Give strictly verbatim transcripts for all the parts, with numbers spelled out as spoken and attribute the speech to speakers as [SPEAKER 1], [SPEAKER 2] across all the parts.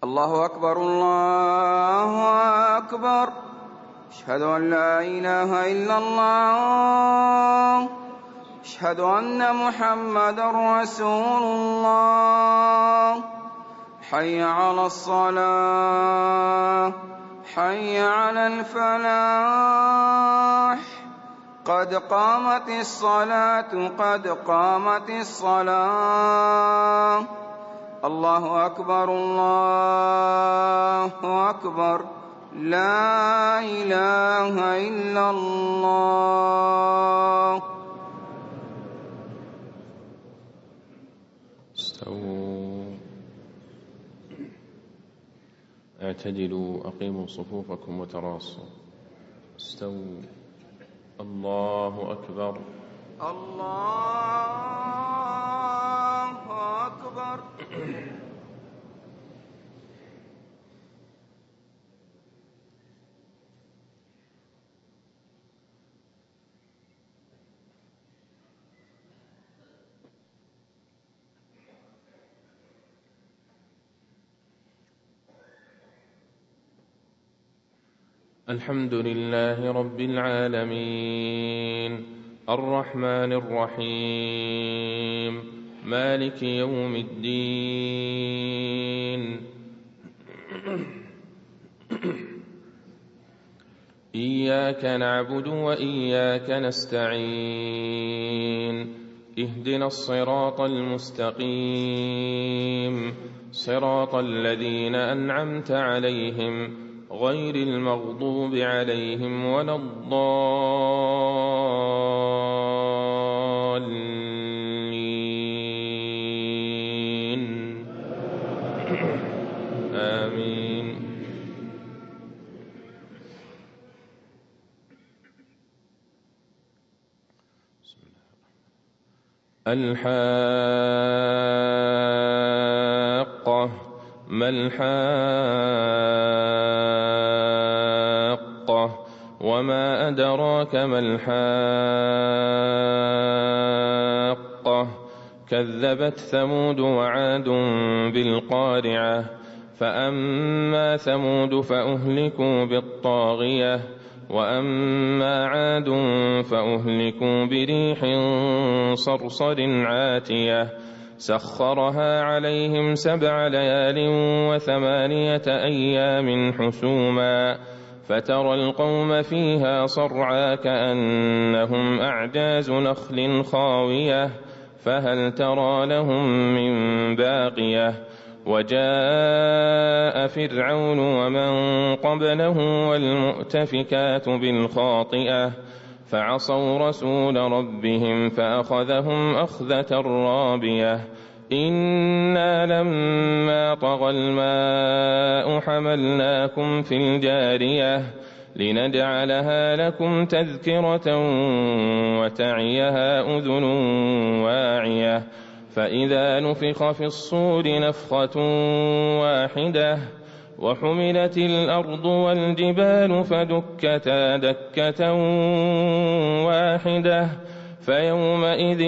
[SPEAKER 1] الله أكبر الله أكبر. أشهد أن لا إله إلا الله. أشهد أن محمدا رسول الله. حي على الصلاة حي على الفلاح. قد قامت الصلاة قد قامت الصلاة. الله أكبر الله أكبر. لا إله إلا الله.
[SPEAKER 2] استووا، اعتدلوا، أقيموا صفوفكم وتراصوا. استووا. الله أكبر
[SPEAKER 1] الله أكبر.
[SPEAKER 2] الحمد لله رب العالمين، الرحمن الرحيم، مالك يوم الدين. إياك نعبد وإياك نستعين. اهدنا الصراط المستقيم، صراط الذين أنعمت عليهم غير المغضوب عليهم ولا الضالين. آمين. الحاقة. ما الحاقة؟ وما أدراك ما الحاقة؟ كذبت ثمود وعاد بالقارعة. فأما ثمود فأهلكوا بالطاغية، وأما عاد فأهلكوا بريح صرصر عاتية سخرها عليهم سبع ليال وثمانية أيام حسوما، فترى القوم فيها صرعى كأنهم أعجاز نخل خاوية، فهل ترى لهم من باقية؟ وجاء فرعون ومن قبله والمؤتفكات بالخاطئة، فعصوا رسول ربهم فأخذهم أخذة رابية. إنا لما طغى الماء حملناكم في الجارية لنجعلها لكم تذكرة وتعيها أذن واعية. فإذا نفخ في الصور نفخة واحدة وحملت الأرض والجبال فدكتا دكة واحدة فيومئذ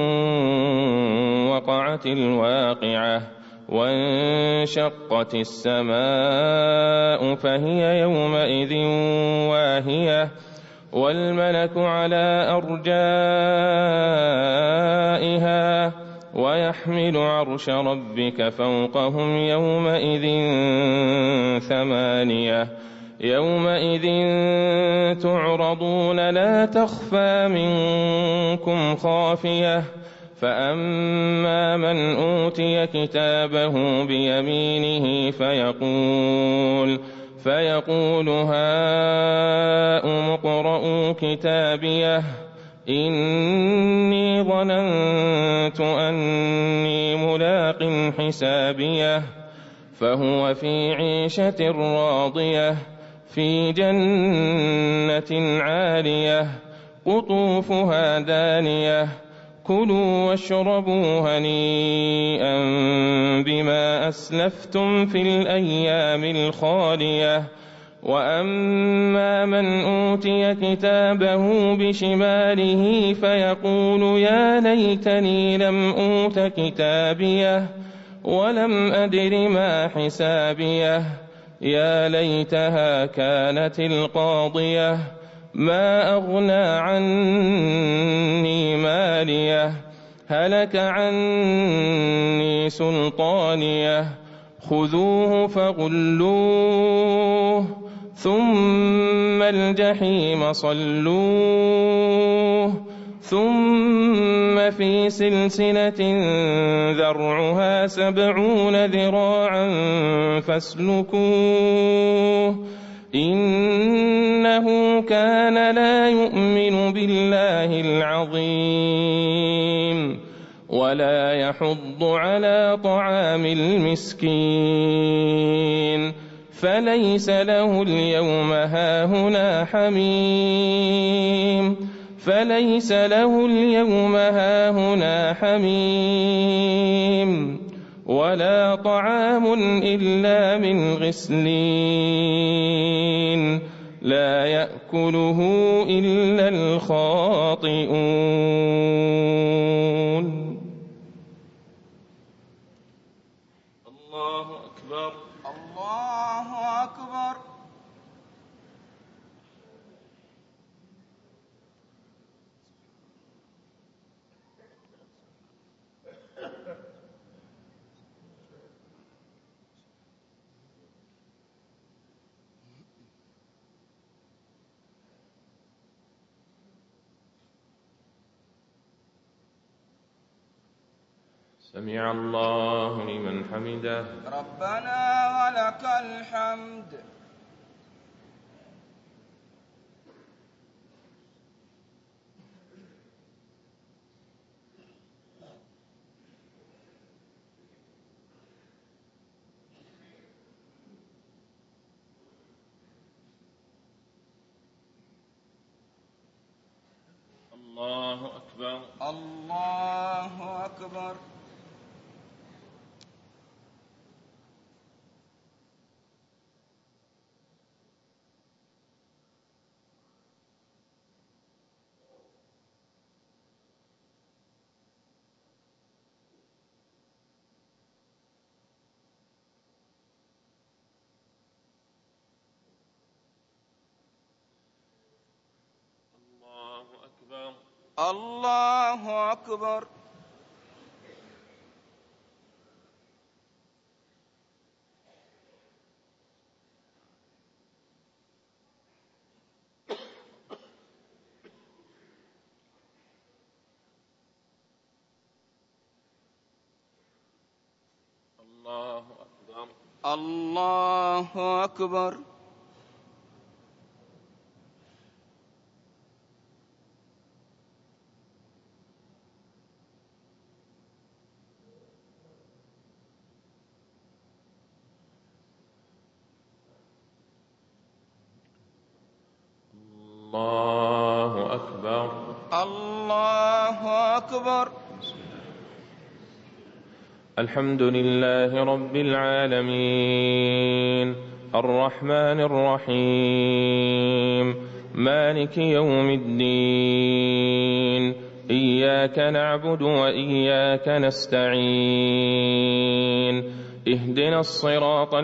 [SPEAKER 2] وقعت الواقعة. وانشقت السماء فهي يومئذ واهية، والملك على أرجائها ويحمل عرش ربك فوقهم يومئذ ثمانية. يومئذ تعرضون لا تخفى منكم خافية. فأما من أوتي كتابه بيمينه فيقول فيقول هاؤم اقرءوا كتابيه إني ظننت أني ملاق حسابيه. فهو في عيشة راضية في جنة عالية قطوفها دانية. كلوا واشربوا هنيئا بما أسلفتم في الأيام الخالية. وأما من أوتي كتابه بشماله فيقول يا ليتني لم أوت كتابيه ولم أدر ما حسابيه يا ليتها كانت القاضية ما أغنى عني ماليه هلك عني سلطانيه خذوه فغلوه ثم الجحيم صلوه ثم في سلسلة ذرعها سبعون ذراعا فاسلكوه إنه كان لا يؤمن بالله العظيم ولا يحض على طعام المسكين فليس له اليوم هاهنا حميم فليس له اليوم هاهنا حميم ولا طعام إلا من غسلين لا يأكله إلا الخاطئون. الله أكبر
[SPEAKER 1] الله أكبر.
[SPEAKER 2] سمع الله لمن حمده.
[SPEAKER 1] ربنا ولك الحمد.
[SPEAKER 2] الله أكبر.
[SPEAKER 1] الله أكبر. الله أكبر.
[SPEAKER 2] الله أكبر.
[SPEAKER 1] الله أكبر.
[SPEAKER 2] الله أكبر.
[SPEAKER 1] الله أكبر.
[SPEAKER 2] الحمد لله رب العالمين الرحمن الرحيم مالك يوم الدين إياك نعبد وإياك نستعين اهدنا الصراط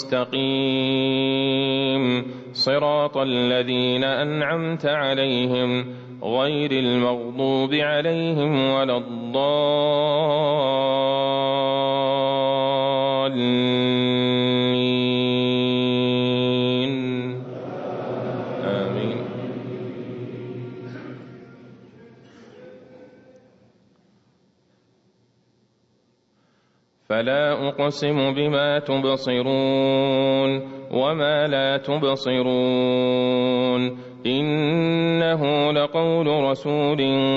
[SPEAKER 2] المستقيم صراط الذين أنعمت عليهم غير المغضوب عليهم ولا الضالين آمين. فلا أقسم بما تبصرون وما لا تبصرون إنه لقول رسول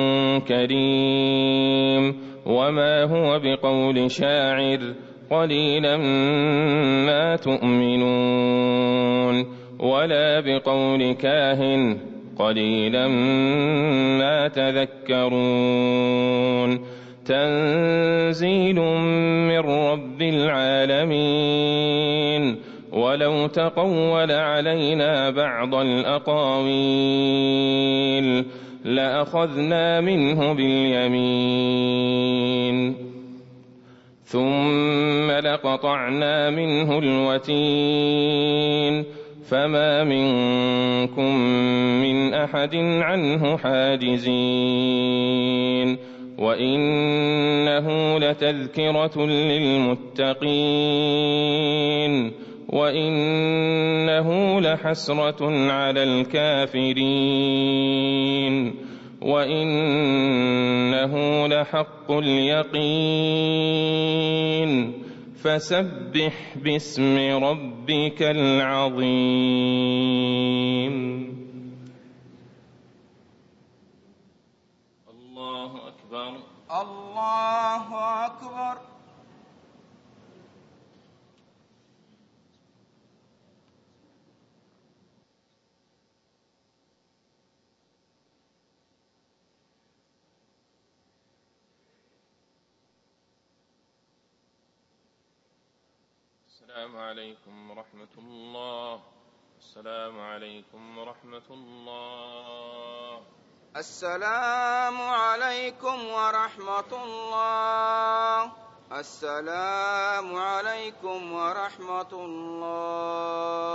[SPEAKER 2] كريم وما هو بقول شاعر قليلا ما تؤمنون ولا بقول كاهن قليلا ما تذكرون تنزيل من رب العالمين ولو تقول علينا بعض الأقاويل لأخذنا منه باليمين ثم لقطعنا منه الوتين فما منكم من أحد عنه حاجزين وإنه لتذكرة للمتقين وإنه لحسرة على الكافرين وإنه لحق اليقين فسبح باسم ربك العظيم. الله أكبر.
[SPEAKER 1] الله أكبر.
[SPEAKER 2] السلام عليكم ورحمة الله. السلام عليكم ورحمة الله.
[SPEAKER 1] السلام عليكم ورحمة الله. السلام عليكم ورحمة الله.